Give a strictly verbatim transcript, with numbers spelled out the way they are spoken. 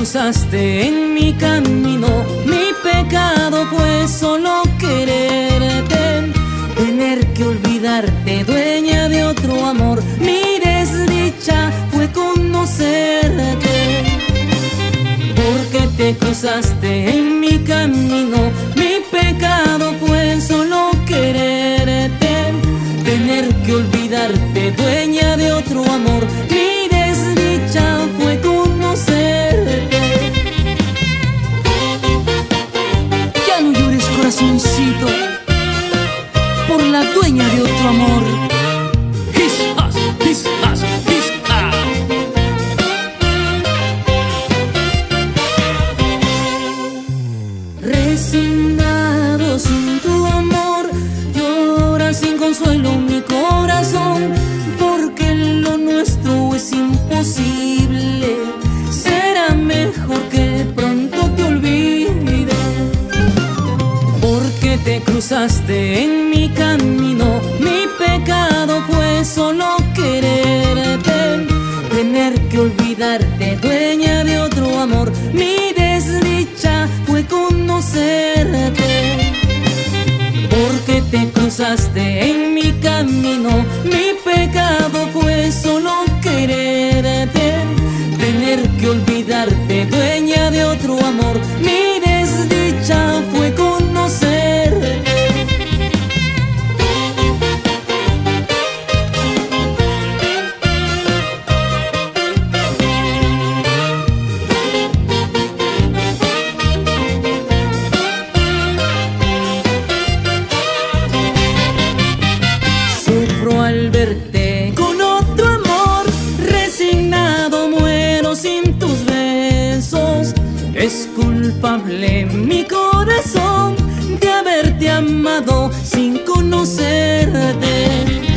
cruzaste en mi camino. Mi pecado fue solo quererte, tener que olvidarte, dueña de otro amor. Mi desdicha fue conocerte, porque te cruzaste en mi camino. Mi pecado fue solo quererte, tener que olvidarte, dueña de otro amor. Mi desdicha fue conocerte. Ya no llores, corazoncito, por la dueña de otro amor. His us, his us, his us. Resignado sin tu amor, llora sin consuelo mi corazón, porque lo nuestro es imposible. Será mejor que pronto te olvide, porque te cruzaste en mi camino. Mi pecado fue solo quererte, tener que olvidarte, dueña de otro amor. Mi desdicha fue conocerte, porque te cruzaste en mi camino. Mi pecado fue solo quererte, tener que olvidarte, dueña de otro amor. Mi desdicha fue conocerte. Sufro al verte con otro amor, resignado muero sin tus besos. Es culpable mi corazón de haberte amado sin conocerte.